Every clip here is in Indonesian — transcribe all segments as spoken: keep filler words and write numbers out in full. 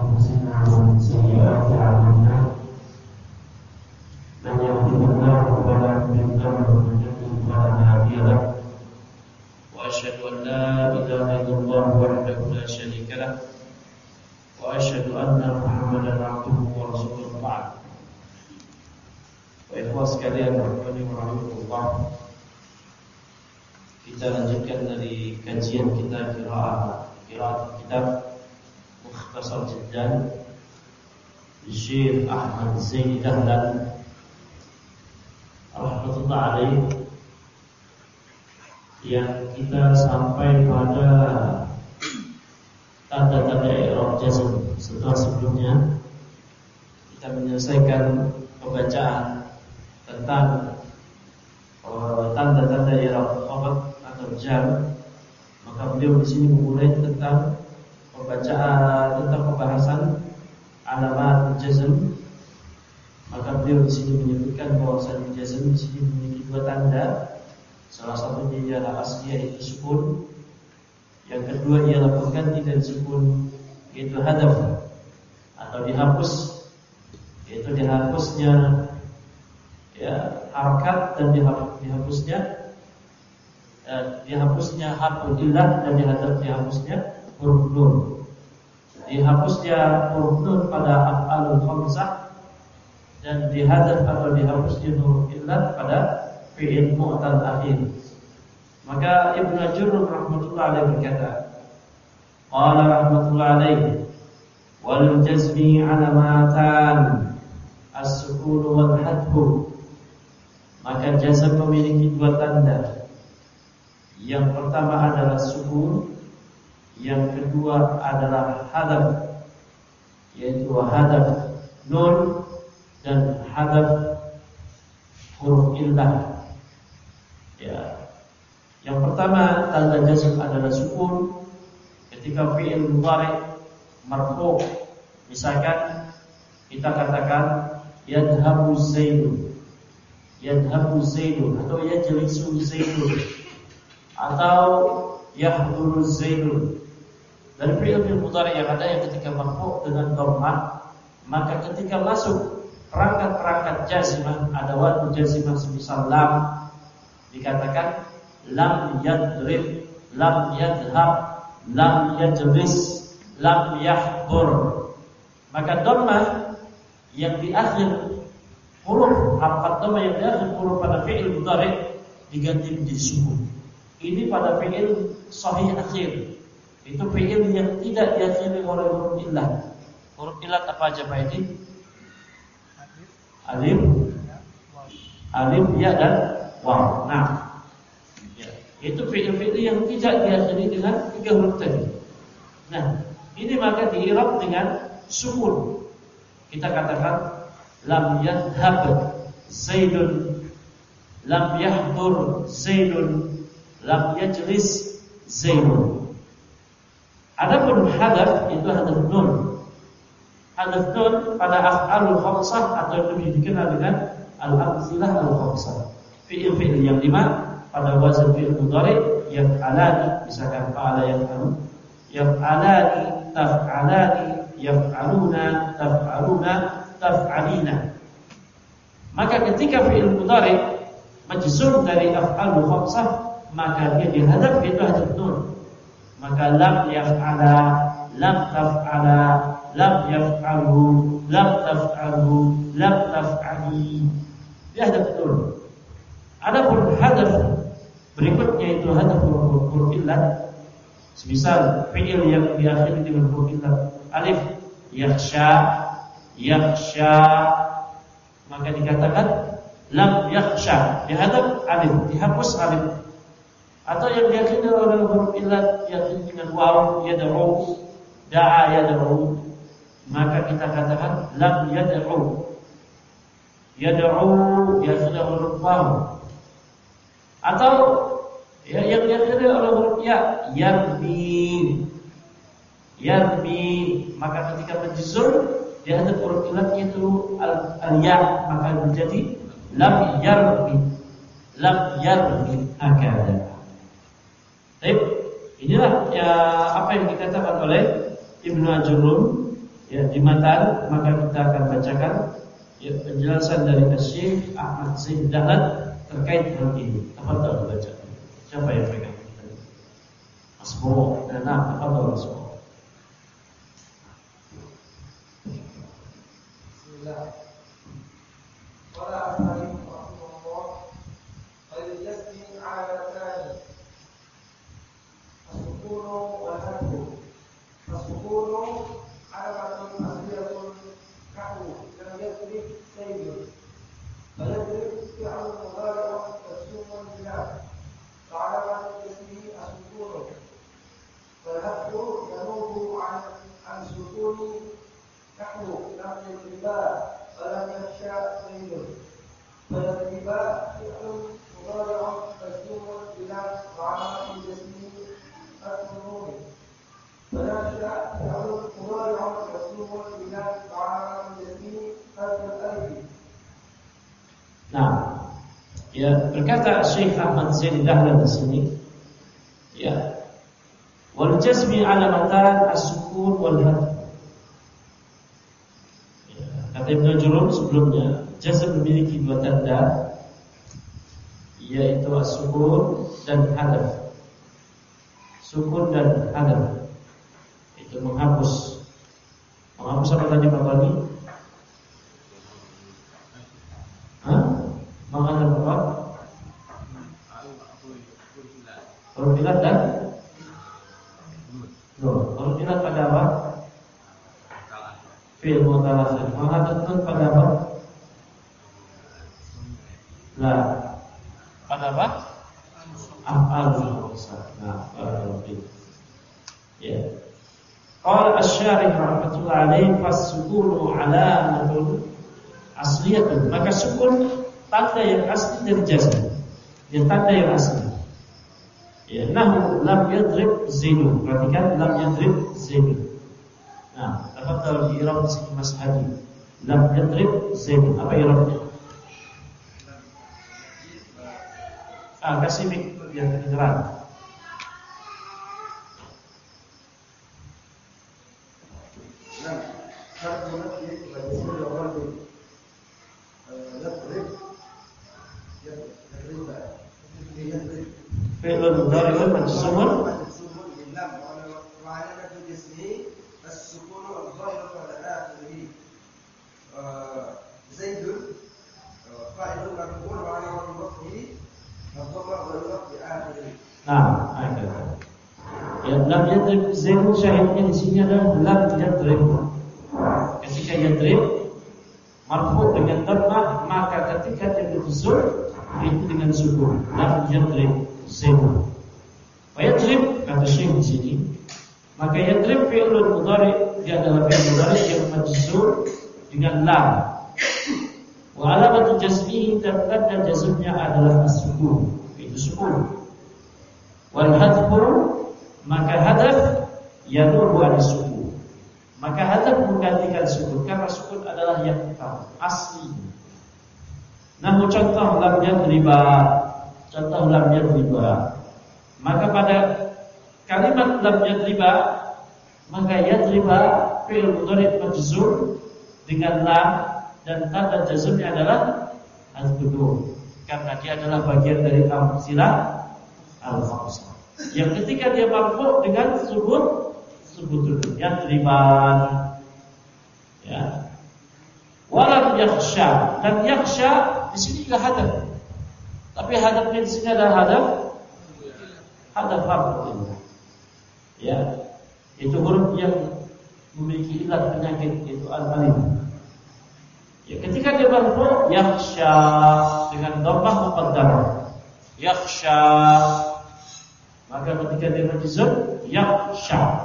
أنفسنا ومن سيئات أعمالنا من يهده الله فلا مضل له ومن يضلل فلا هادي له وأشهد أن لا إله إلا الله وحده لا شريك له وأشهد أن محمدا عبده ورسوله بعد. Ikhwan sekalian, rahimani wa rahimakumullah. Kita lanjutkan dari kajian kita qiraah qiraat kitab Mukhtasar Jiddan Syekh Ahmad Zaini Dahlan rahmatullah alaih, yang kita sampai pada tanda-tanda i'rab jazm. Setelah sebelumnya kita menyelesaikan pembacaan tentang uh, tanda-tanda i'rab khafd atau jar, maka beliau di sini memulai tentang pembacaan tentang pembahasan alamat jazm. Maka beliau di sini menyebutkan bahwasanya jazm di sini memiliki dua tanda. Salah satunya ialah asliyah, yaitu sukun. Yang kedua ialah pengganti dari sukun, yaitu hadaf atau dihapus, yaitu dihapusnya ya harakat dan dihapusnya eh, dihapusnya harful illah dan dihadap dihapusnya huruf nun. Dihapusnya huruf nun pada af'alul khamsah dan dihadap atau dihapusnya huruf illah pada fi'il mu'tal akhir. Maka Ibnu Ajurrum rahmatullah alaihi berkata, qala rahmatullah alaihi wal jazmi alamatan as-sukun wal hadfu. Maka jazm memiliki dua tanda. Yang pertama adalah sukun, yang kedua adalah hadaf, yaitu hadaf nun dan hadaf huruf illah. Ya. Yang pertama tanda jazm adalah sukun. Ketika fi'il mudhari' marfu', misalkan kita katakan yadhhabu zaidun, yadhhabu zaidun atau yajlisu zaidun atau yahduru zaidun. Dan fi'il mudhari' yang ada yang ketika marfu' dengan dhammah, maka ketika masuk perangkat-perangkat jazmah, adawat jazmah semisal lam, dikatakan lam yadrib, lam yadhhab, lam yajlis, lam yahdur. Maka dhammah yang di akhir huruf, harkat dhammah yang di akhir huruf pada fi'il mudhari' diganti menjadi sukun. Ini pada fi'il sahih akhir. Itu fi'il yang tidak diakhiri oleh huruf illah. Huruf illah apa aja Pak Edi? Alif, alif, ya dan waw. Nah, ya, itu fi'il-fi'il yang tidak diakhiri dengan tiga huruf tadi. Nah, ini maka di'irab dengan sukun. Kita katakan lam yadhhab zaidun, lam yahdur zaidun, lam yajlis zaidun. Adapun hadaf itu hadaf nun. Hadaf nun pada af'alul khamsah atau yang lebih dikenal dengan al-amtsilah al-khamsah. Fi'il-fi'il yang lima pada wazan fi'il mudhari' yaf'alani, misalkan fa'ala yaf'alu, yaf'alani, taf'alani, yaf'aluna, taf'aluna, taf'alina. Maka ketika fi'il mudhari' majzum dari af'alul khamsah, maka dia dihadap itu hadaf nun. Maka lam yaf'ala, lam taf'ala, lam yaf'alu, lam taf'alu, lam taf'ali. Dia hadaf nun. Adapun hadaf berikutnya itu hadaf huruf illah. Semisal fi'il yang diakhiri dengan huruf illah, alif, yakhsha, yakhsha, maka dikatakan lam yakhsha, dihadap alif, dihapus alif. Atau yang diakhiri oleh huruf illah diakhiri dengan waw, yad'u, da'a yad'u, maka kita katakan lam yad'u. Yad'u diakhiri oleh huruf waw. Atau ya, yang diakhiri oleh huruf ya, yarmi, yarmi, maka ketika majzum dihadap huruf illah itu al-ya, maka menjadi lam yarmi, lam yarmi hakada. Baik, inilah ya, apa yang dikatakan oleh Ibnu Ajurrum ya di matan, maka kita akan bacakan ya penjelasan dari Syekh Ahmad Zain Dahlan terkait hal ini. Tafadhol baca. Siapa yang pegang? Mas Bowo. Nah, tafadhol Mas Bowo. Bismillah. Qala al-Hakim rahimahullah, "Qad yasmi 'alatani as-sukunu wal hadfu. As-sukunu 'alamatun asliyatun kahwu lam yadrib sayyid. Fayadrib fi'lun mudhari'un majzumun billah. Fa'alamatun ismihi as-sukunu. Wal hadfu yanubu 'an an-sukuni kahwu lam yadriba ولم يخشى زيد فيضربا فعل مضارع مجزوم بلا وعلامة جزمه النون فيخشى فعل مضارع مجزوم بلا وعلامة جزمه الألف. Nah, ya berkata Syekh Ahmad Zain Dahlan di sini, ya, wal jazmi alamatan as-sukun wal hadf. Kata Ibnu Jurun sebelumnya, jazm memiliki dua tanda, yaitu as-sukun dan hadaf. Sukun dan hadaf itu menghapus. Menghapus apa tadi Pak Tony? Hah? Menghadap apa? Huruf ilat dan Loh, huruf ilat pada apa? Fi'il mutalazzim. Menghadap nun pada apa? Lah. Pada apa? Af'alul khamsah. Nah, barakallahu. Ya. Qala asy-syarih rahmatullahi alaihi fas-sukunu 'alamatun asliyatun. Maka sukun tanda yang asli dari jazm. Ya, tanda yang asli. Ya, nahu lam yadrib zaidun. Perhatikan lam yadrib zaidun. Nah, tafadhal di i'rab sini Mas Hadi. Lam yadrib zaidun. Apa i'rabnya? Ah, kasih mik biar kedengaran. Nah, harfu nafyi wa jazmu al-qalbi. Yadrib yadrib yadrib Fi'lun mudhari'un majzumun majzumun bil lam wa 'alamatun jazmihi as-sukun al-dhahir ala akhirih. Zaidun fa'ilun marfu'un wa 'alamatun raf'ihi ad-dhamma dhahirat bi akhirih. Nah, ayat. Ya, lam yadrib zaidun syahidnya di sini adalah lam yadrib. Ketika yadrib marfu dengan dhammah, maka ketika dia majzum itu dengan sukun. Lam yadrib zaidun. Wa yadrib kata Syekh di sini. Maka yadrib fi'lun mudhari', dia adalah fi'il mudhari' yang majzum dengan lam. Wa alamatu jazmihi, dan tanda jazmnya adalah as-sukun. Itu sukun. Wal hadfu, maka hadaf yanubu an-sukun. Maka hadaf menggantikan sukun karena sukun adalah yang utama, asli. Namun contoh lam yadriba, contoh lam yadriba. Maka pada kalimat lam yadriba, maka yadriba fi'il mudhari' majzum dengan lam, dan tanda jazmnya adalah al-qudum, karena dia adalah bagian dari amsilah al-khamsah. Yang ketika dia marfu dengan subut subutul yadriban, ya. Walam yakhsha, dan yakhsha di sini juga hadaf. Tapi hadafnya di sini adalah hadaf hadaf harf. Ya. Itu huruf yang memiliki ilat penyakit, yaitu al-alif. Ya, ketika dia marfu yakhsha dengan dhammah muqaddarah. Yakhsha. Maka ketika dia majzum yakhsha.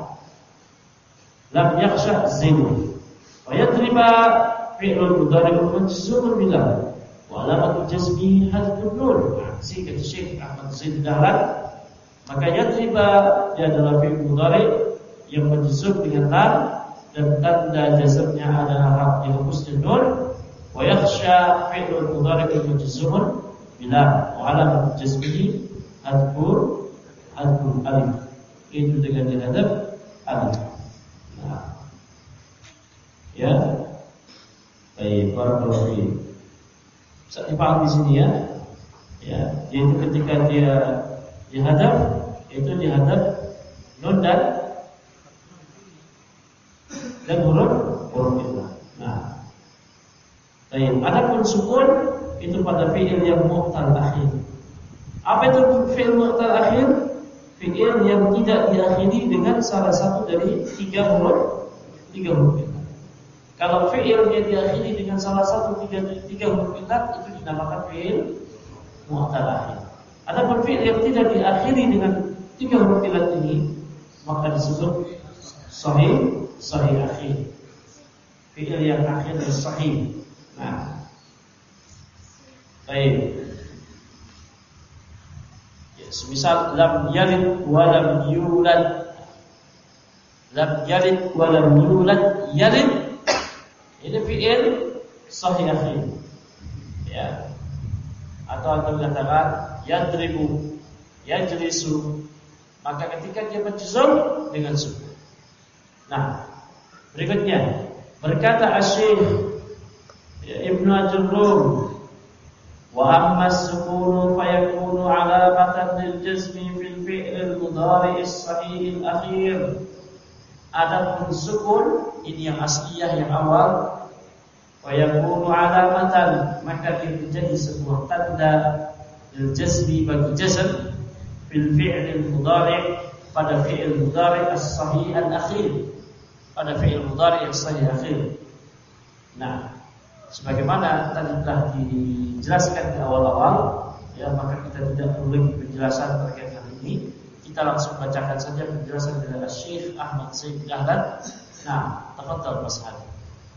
Lam yakhsha zaidun. Wa yadriba fi'lun mudhari'un majzumun billah. Wa alamatu jazmi hadfun nun. Sehingga Syekh Ahmad Zain Dahlan, maka yadriba dia adalah fi'il mudhari' yang majzum dengan lam, dan tanda jazmnya adalah harf dihapusnya nun. Wa yakhsha fi'lun mudhari'un majzumun billah. Wa alamatu jazmihi hadfun hadfun alif. Itu dengan hadaf alif. Nah. Ya. Baik, barakallahu fiik. Bisa dipahami di sini ya. Ya, yaitu ketika dia dihadap, itu dihadap nun dan dan huruf huruf illah. Nah, baik. Adapun sukun itu pada fi'il yang mu'tal akhir. Apa itu fi'il mu'tal akhir? Fi'il yang tidak diakhiri dengan salah satu dari tiga huruf tiga huruf illah. Kalau fi'ilnya diakhiri dengan salah satu tiga, tiga huruf illah, itu dinamakan fi'il mu'tal akhir. Adapun fi'il yang tidak diakhiri dengan tiga huruf illah ini, maka disebut sahih sahih akhir. Fi'il yang akhir dan sahih. Nah, baik. Ya, semisal lam yalid wa lam yulad. Lam yalid wa lam yulad. Yalid ini fi'il sahih akhir. Ya. Atau kita katakan yadribu, yajlisu, maka ketika dia menjuzum dengan sukun. Nah, berikutnya berkata Asy-Syaikh Ibnu Ajurrum, wa amma as-sukunu fayakunu alamatan lil jazmi fil fi'l al-mudhari' as-sahih al-akhir. Adapun sukun ini yang asliyah yang awal, fayakunu alamatan, maka dia menjadi sebuah tanda lil jazmi bagi jazm fil fi'l al-mudhari' pada fi'il mudhari' as-sahih al-akhir, pada fi'il mudhari' yang sahih akhir. Nah, sebagaimana tadi telah dijelaskan di awal-awal, ya, maka kita tidak perlu lagi penjelasan terkait hal ini. Kita langsung bacakan saja penjelasan dari Syekh Ahmad Said Dahlan. Nah, tafadhal Mas Hadi.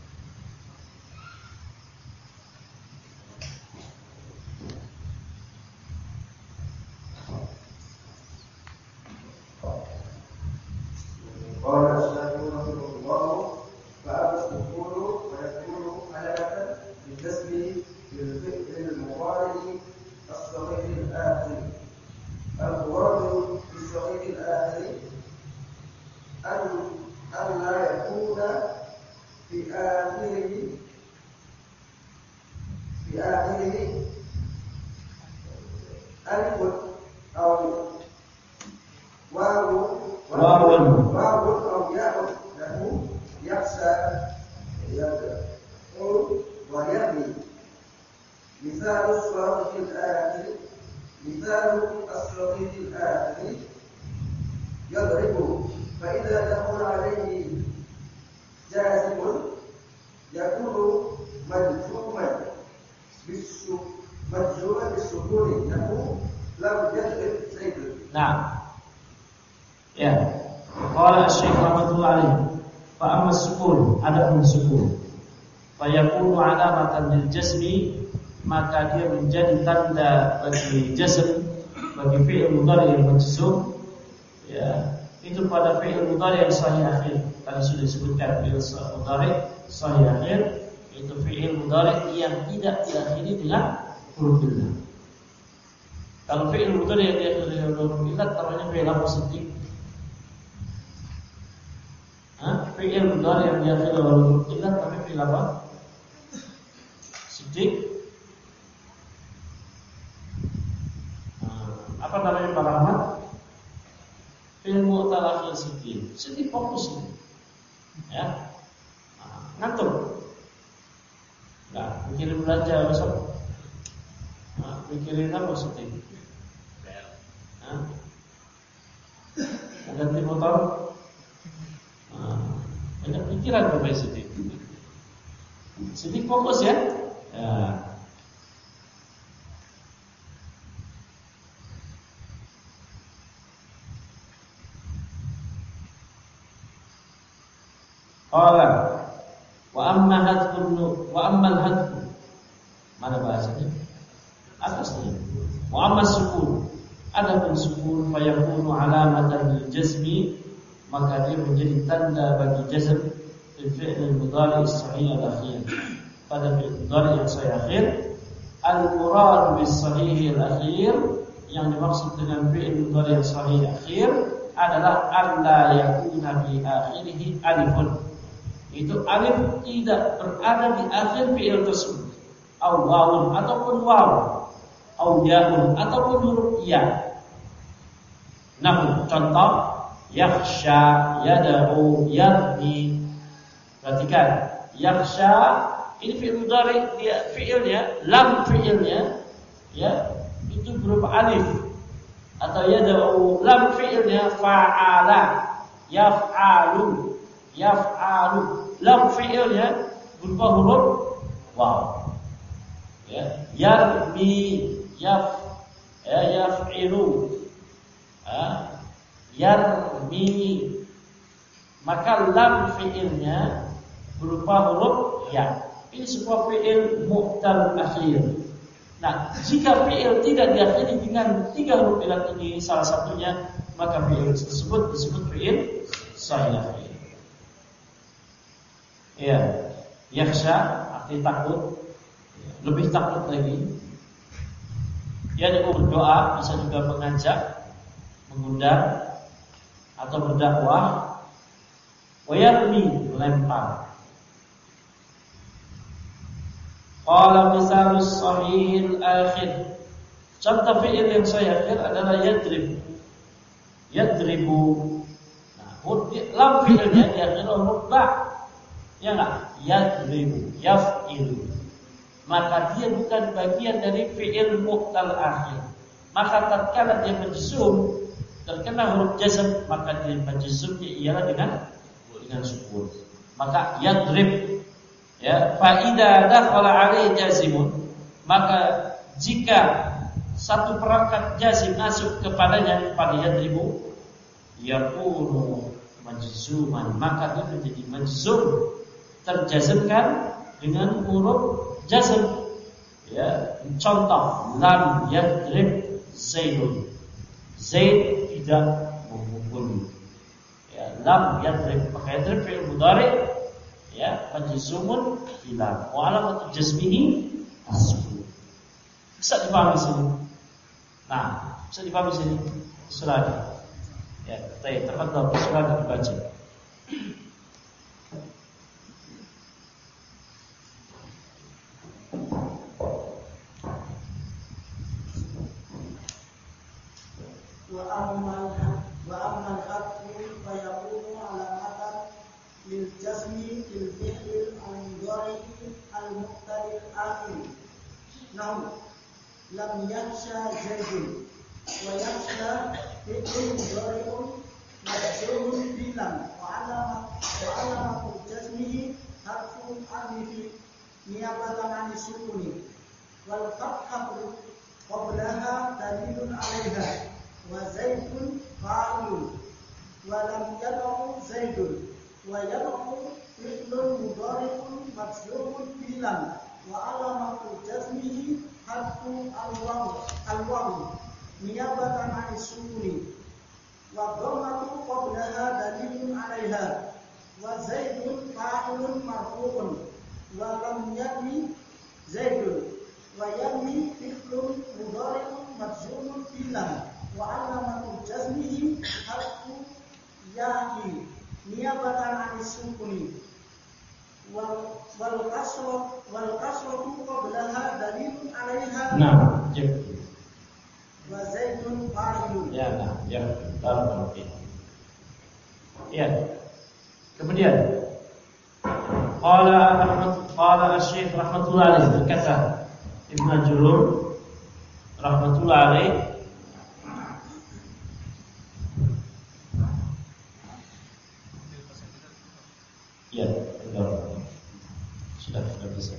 Maka dia menjadi tanda bagi jazm, bagi fi'il mudhari' yang majzum, ya, itu pada fi'il mudhari' yang sahih akhir. Tadi sudah disebutkan fi'il mudhari' sahih akhir itu fi'il mudhari' yang tidak diakhiri dengan huruf illah. Kalau fi'il mudhari' yang diakhiri dengan huruf illah namanya fi'il apa siddiq? Hah? Fi'il mudhari' yang diakhiri dengan huruf illah namanya fi'il apa? Siddiq. Apa namanya Pak Rahmat? Fi'il mu'tal akhir siddiq. Siddiq fokus ini. Ya. Nah, ngantuk. Nah, pikirin belanja besok. Nah, pikirin apa siddiq? Nah. Ganti motor. Nah, banyak pikiran Bapak siddiq. Siddiq fokus ya. Ya. Qala wa amma hadfun wa amma al-hadf, mana bahasanya? Atasnya. Wa amma sukun, adapun sukun fayakunu alamatan lil jazmi, maka dia menjadi tanda bagi jazm fil fi'l mudhari' as-sahih al-akhir, pada fi'il mudhari' yang sahih akhir. Al-murad bis sahih al-akhir, yang dimaksud dengan fi'il mudhari' yang sahih akhir adalah alla yakuna fi akhirih alifun, itu alif tidak berada di akhir fi'il tersebut, au wawun ataupun waw, au yaun ataupun huruf ya. Nah, contoh yakhsha, yad'u, yarmi. Perhatikan, yakhsha ini fi'il mudhari, dia fi'ilnya, lam fi'ilnya ya, itu berupa alif. Atau yad'u, lam fi'ilnya fa'ala, yaf'alu, yaf'alu. Lam fi'ilnya berupa huruf waw. Ya, yarmi, yaf, ya, yaf'ilu, ya, yarmi. Maka lam fi'ilnya berupa huruf ya. Ini sebuah fi'il mu'tal akhir. Nah, jika fi'il tidak diakhiri dengan tiga huruf ilat ini salah satunya, maka fi'il tersebut disebut fi'il sahih. Ya, yakhsha arti takut, lebih takut lagi. Ya, dia berdoa, bisa juga mengajak, mengundang atau berdakwah. Wa yarmi, melempar. Qala misalus sahihil akhir. Contoh fi'il yang sahih akhir adalah yadrib. Yadribu. Nah, lam fi'ilnya di akhir huruf ba. Ya enggak? Yadribu, yaf'ilu. Maka dia bukan bagian dari fi'il mu'tal akhir. Maka tatkala dia majzum terkena huruf jazm, maka dia majzumnya ialah dengan dengan sukun. Maka yadrib, ya, fa idza dakhala alaihi jazimun, maka jika satu perangkat jazim masuk kepadanya pada yadribu, yakunu majzuman, maka dia menjadi majzum, terjazmkan dengan huruf jazm. Ya, contoh lam yadrib zaidun, zaid tidak memukul. Ya, lam yadrib, maka yadrib fi'il mudhari, ya, majzumun bila wa alamatu jazmihi as-sukun. Bisa dipahami sini. Nah, bisa dipahami sini. Silakan. Ya, baik, tafadhal, silakan dibaca. Wa amman wa amman hakku fa yakunu alamatan lil jazmi fil fi'l al-mudhari al-muqtadi al-akhir. Nahu lam yakhsha zaidun wa yakhsha fi'l mudhari'un majzumun bilam wa alamat wa alamatu jazmihi harfu alif niyabatan an sukuni wal fathu qablaha dalilun 'alaiha wa zaidun fa'ilun wa lam yad'u zaidun wa yad'u fi'lun mudhari'un majzumun bilam wa alamatu jazmihi harfu al-waw al-waw niyabatan 'an sukuni wa dhammatu qablaha dalilun 'alaiha wa zaidun fa'ilun marfu'un wa lam yadmi zaidun wa yadmi fi'lun mudhari'un majzumun bilam wa alamatu jazmihi harfu ya'i niyabatan 'an sukuni wal wal kasra wal kasratu qablaha dalilun 'alaiha. Nah, jep. Wa zaidun fa'ilun. Ya, nah, ya, dalam arti. Ya. Kemudian qala rahmat qala asy-syekh rahmatullah alaihi, berkata Ibnu Jurur rahmatullah alaihi, ya, benar. Sudah sudah bisa.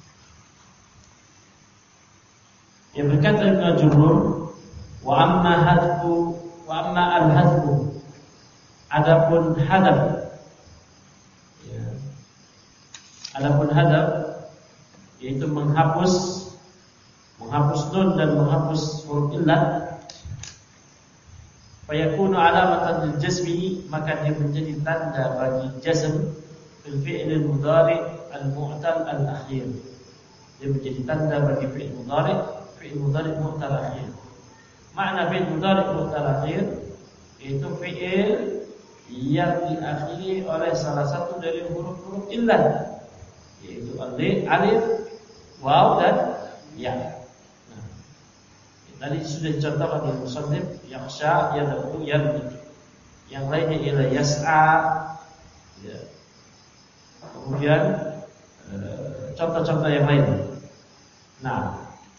Ya, berkata Ibnu Jurur, wa amma hadfu wa amma al-hadfu, adapun hadaf, ya, adapun hadaf yaitu menghapus menghapus nun dan menghapus huruf illat, fayakunu alamatan lil jazmi, maka dia menjadi tanda bagi jazm fil fi'il mudhari al-mu'tal al-akhir. Dia menjadi tanda bagi fi'il mudhari fi'il mudhari mu'tal akhir. Makna fi'il mudhari mu'tal akhir itu fi'il yang diakhiri oleh salah satu dari huruf-huruf illah, yaitu alif, waw dan ya. Nah, tadi sudah dicontohkan di musannif yakhsha, yad'u, yarmi. Yang lainnya ialah yas'a. Ya. Kemudian eh, contoh-contoh yang lain. Nah,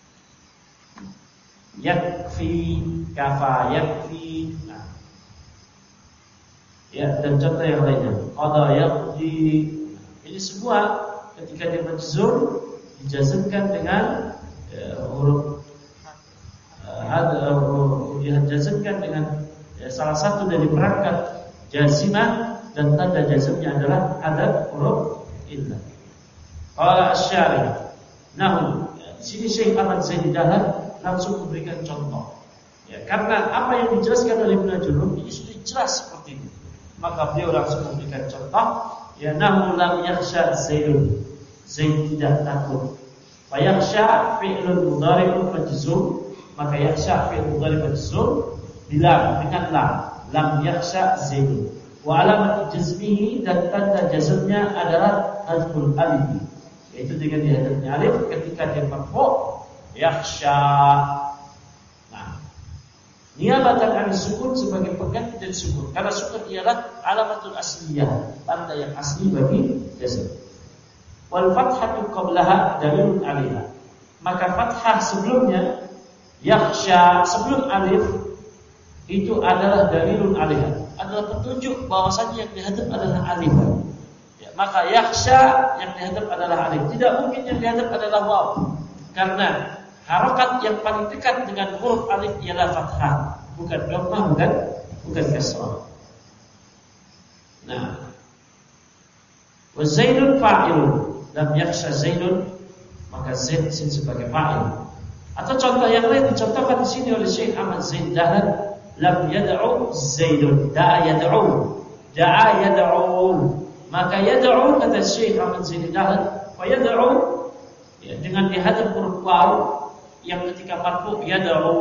yakfi, kafa, yakfi. Nah, ya, dan contoh yang lainnya. Qada, yaqdi. Ini semua ketika dia majzum dijazmkan dengan ya, huruf uh, dijazmkan dengan ya, salah satu dari perangkat jazimah, dan tanda jazmnya adalah ada huruf illah. Qala asy-syarih, nahu. Di sini Syekh Ahmad Zaini Dahlan langsung memberikan contoh. Ya, karena apa yang dijelaskan oleh Ibnu Jurhum ini sudah jelas seperti itu. Maka beliau langsung memberikan contoh. Ya, nahu lam yakhsha Zaidun. Zaid tidak takut. Fa yakhsha fi'lun mudhari'un majzum. Maka yakhsha fi'lun mudhari' majzum bila dengan lam. Lam yakhsha Zaidun. Wa alamat jazmihi, dan tanda jazmnya adalah hadful alif, yaitu dengan dihadapnya alif ketika dia marfu' yakhsha. Nah, niabatan an sukun sebagai pengganti dari sukun, karena sukun ialah alamatul asliyah, tanda yang asli bagi jazm. Wal fathatu qablaha dalilun 'alaiha. Maka fathah sebelumnya yakhsha, sebelum alif, itu adalah dalilun 'alaiha, adalah petunjuk bahwasanya yang dihadap adalah alif. Ya, maka yakhsha yang dihadap adalah alif. Tidak mungkin yang dihadap adalah waw, karena harokat yang paling dekat dengan huruf alif ialah fathah, bukan dhammah, bukan bukan kasrah. Nah, wa Zaidun fa'ilun, lam yakhsha Zaidun, maka Zaid di sini sebagai fa'il. Atau contoh yang lain dicontohkan di sini oleh Syekh Ahmad Zaini Dahlan, lam yad'u Zaidun, da'a yad'u, da'a yad'u. Maka yad'u kata Syekh Ahmad Zaini Dahlan, fa yad'u ya, dengan dihadap huruf waw yang ketika marfu yad'u.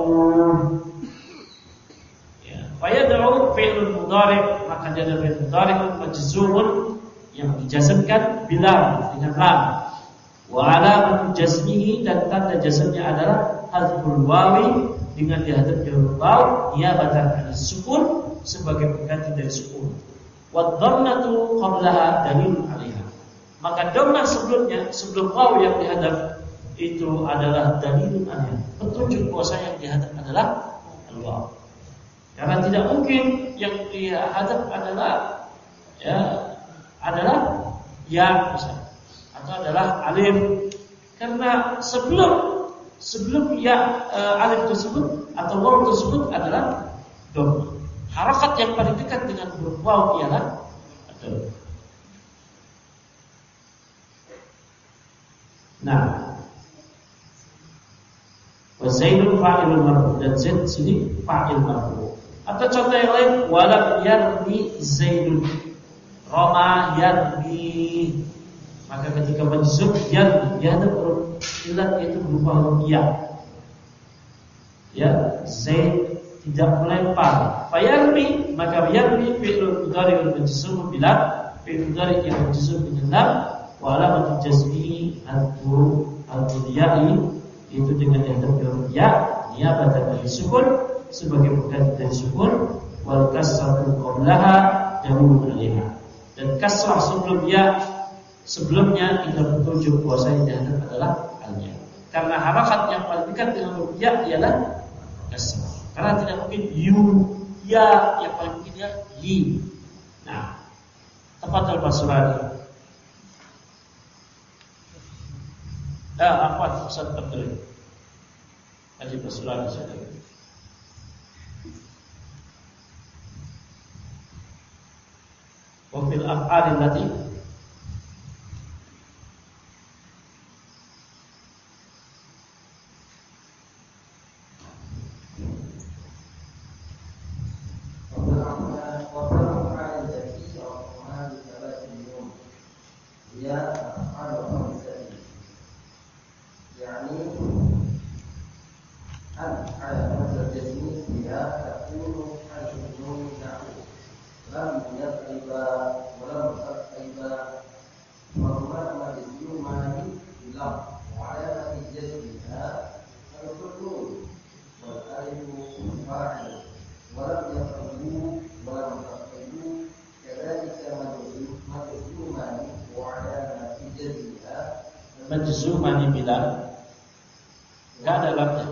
Ya, fa yad'u fi'lun mudhari', maka dia adalah fi'il mudhari' majzumun yang dijazmkan bila dengan lam. Wa alamat jazmihi, dan tanda jazmnya adalah hadful wawi dengan dihadapnya huruf waw niabatan 'an sukun sebagai pengganti dari sukun. Wa dhammatu qablaha dalilun 'alaiha. Maka dhammah sebelumnya, sebelum waw yang dihadap itu adalah dalilun 'alaiha, petunjuk bahwa yang dihadap adalah al-waw. Karena tidak mungkin yang dihadap adalah ya adalah ya misalnya, atau adalah alif, karena sebelum sebelum ya e, alif tersebut atau waw tersebut adalah dhammah. Harakat yang paling dekat dengan huruf waw ialah dhammah. Nah, wa Zaidun fa'ilun marfu, dan Zaid sini fa'il marfu. Atau contoh yang lain, walam yarmi Zaidun, roma yarmi. Maka ketika majzum yarmi, ya ada huruf illat yaitu berupa huruf ya. Ya, Zaid tidak melempar. Fa yarmi, maka yarmi fi'lun mudhari'un majzum bila fi'l mudhari' yang majzum dengan lam, wa alamat jazmi al-huruf al-ya'i, itu dengan dihadap huruf ya niabatan dari sukun sebagai pengganti dari sukun, wal kasratu qablaha dalilun 'alaiha, dan kasrah sebelum ya sebelumnya kita petunjuk bahwasanya dihadap adalah al-ya, karena harakat yang paling dekat dengan huruf ya ialah kasrah, karena tidak mungkin yu ya, yang paling mungkin ya yi. Nah, tepat al-Basrani. Ah, apa Ustaz Abdul? Haji Basrani saja. Wa fil af'alil lati lam yatriba wa lam tatriba wa huma majzumani lam wa ala jazmiha al-qulub wal alifu fa'il wa lam yatribu wa lam tatribu kadzalika majzumani wa ala jazmiha majzumani bila enggak ada lamnya.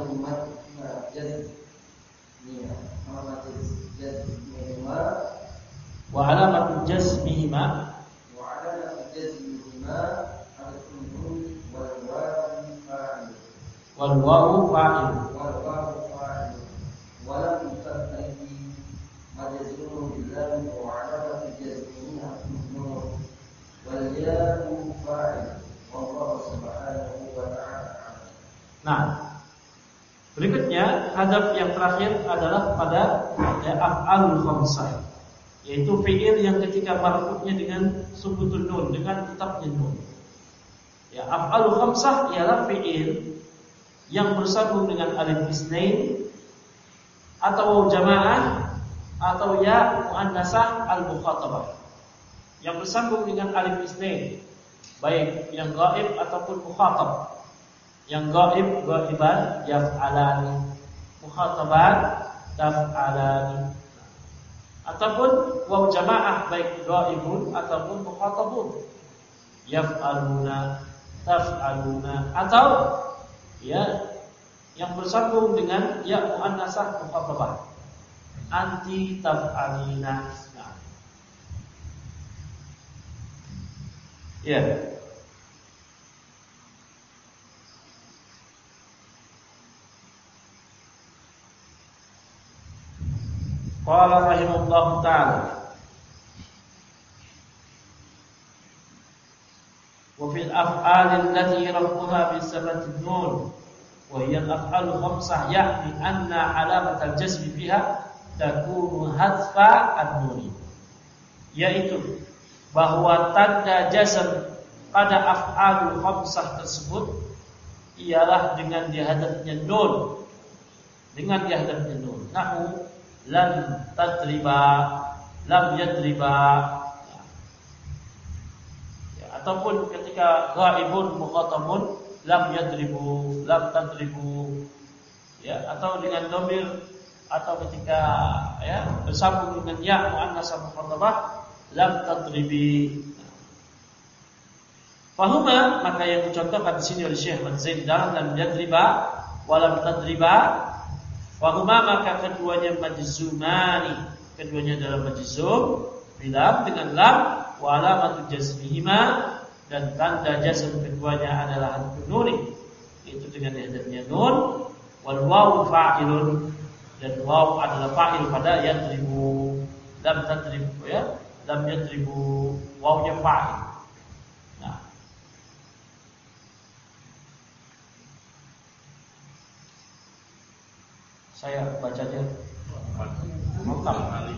Wa alamat jazmihima wa alamat jazmihima al-nun wal wawu fa'il wal wawu fa'il wal wawu fa'il wa lam tattabi majzumun billah wa alamat jazmihima al-nun wal ya'u fa'il wallahu subhanahu wa ta'ala. Nah, berikutnya hadaf yang terakhir adalah pada ya, af'alul khamsah, yaitu fi'il yang ketika marfu'nya dengan subutun nun, dengan tetapnya nun. Ya, af'alul khamsah ialah fi'il yang bersambung dengan alif isnain atau waw jamaah atau ya muannasah al-mukhatabah. Yang bersambung dengan alif isnain, baik yang ghaib ataupun mukhatab. Yang ghaib ghaiban yaf'alani, mukhataban taf'alani, ataupun waw jamaah baik ghaibun ataupun mukhatabun yaf'aluna taf'aluna, atau ya yang bersambung dengan ya muannasah mukhatabah anti taf'alina. Nah. Ya. Qala rahimahullahu ta'ala wa fil af'al allati rafuha bi sabati nun wa hiya al-af'al khamsah ya'ni anna alamat al-jazm fiha takunu hadfa an-nun, yaitu bahwa tanda jazm pada af'al khamsah tersebut ialah dengan dihadapnya nun, dengan dihadapnya nun. Nahu lam tadriba, lam yadriba, ya, ataupun ketika ghaibun mukhatabun lam yadribu, lam tadribu, ya, atau dengan dhamir, atau ketika ya bersambung dengan ya muannasah mukhatabah lam tadribi. Fahuma, maka yang dicontohkan di sini oleh Syekh Zain dalam lam yadriba wa lam tadriba, wahuma maka keduanya majzumani, keduanya adalah majzum bilam dengan lam, wa alamatu jazmihima, dan tanda jazm keduanya adalah hadfun nun, itu dengan hadapnya nun, wal wawu fa'ilun, dan wawu adalah fa'il pada yadribu, lam tadribu ya, lam yadribu, wawunya fa'il. Nah, saya bacanya lengkap.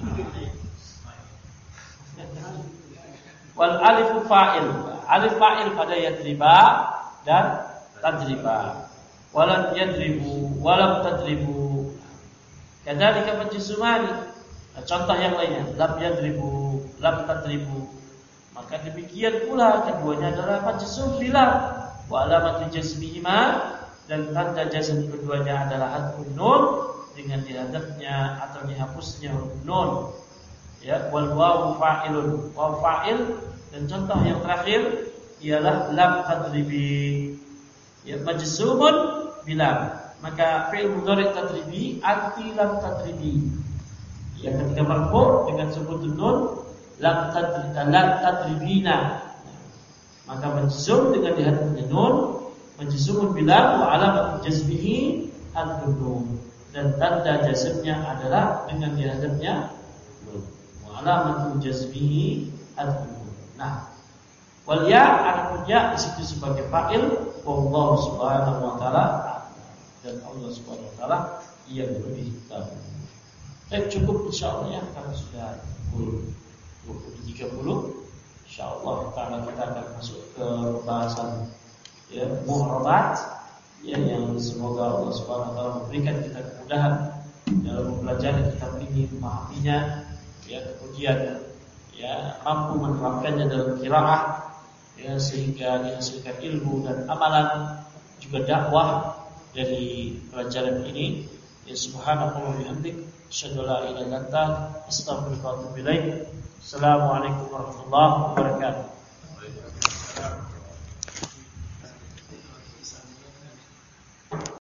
Wal alifu fa'il, alif fa'il pada yadriba dan tadriba. Walam yadribu, walam tadribu. Kadzalika majzumani. Contoh yang lainnya, lam yadribu, lam tadribu. Maka demikian pula keduanya adalah majzum bilam, wa alamatu jazmihima, dan tanda jazm keduanya adalah hadfun nun dengan dihadapnya atau dihapusnya huruf nun. Ya, wal wawu fa'ilun, wawu fa'il, dan contoh yang terakhir ialah lam tadribi. Ya, majzumun bilam. Maka fi'il mudhari' tadribi anti lam tadribi. Ya, ketika marfu' dengan sebutun nun lam tadribina, lam tadribina. Maka majzum dengan dihadapnya nun, majzumun bilam wa alamat jazmihi al-nun, dan tanda jazmnya adalah dengan dihadapnya nun, wa alamat jazmihi al-nun. Nah, wal ya, adapun ya di situ sebagai fa'il, wallahu subhanahu wa ta'ala, dan Allah subhanahu wa ta'ala yang lebih tahu. Eh, cukup insyaallah ya, karena sudah pukul dua puluh tiga puluh. Insyaallah ta'ala kita akan masuk ke pembahasan ya, mu'rabat ya, yang semoga Allah subhanahu wa ta'ala memberikan kita kemudahan dalam mempelajari kitab ini, memahaminya ya. Kemudian kemudian ya mampu menerapkannya dalam qiraah ya sehingga dihasilkan ilmu dan amalan juga dakwah dari pelajaran ini. Ya subhanallahi wa bihamdik, asyhadu an la ilaha illa anta, astaghfiruka wa atubu ilaik. Assalamualaikum warahmatullahi wabarakatuh.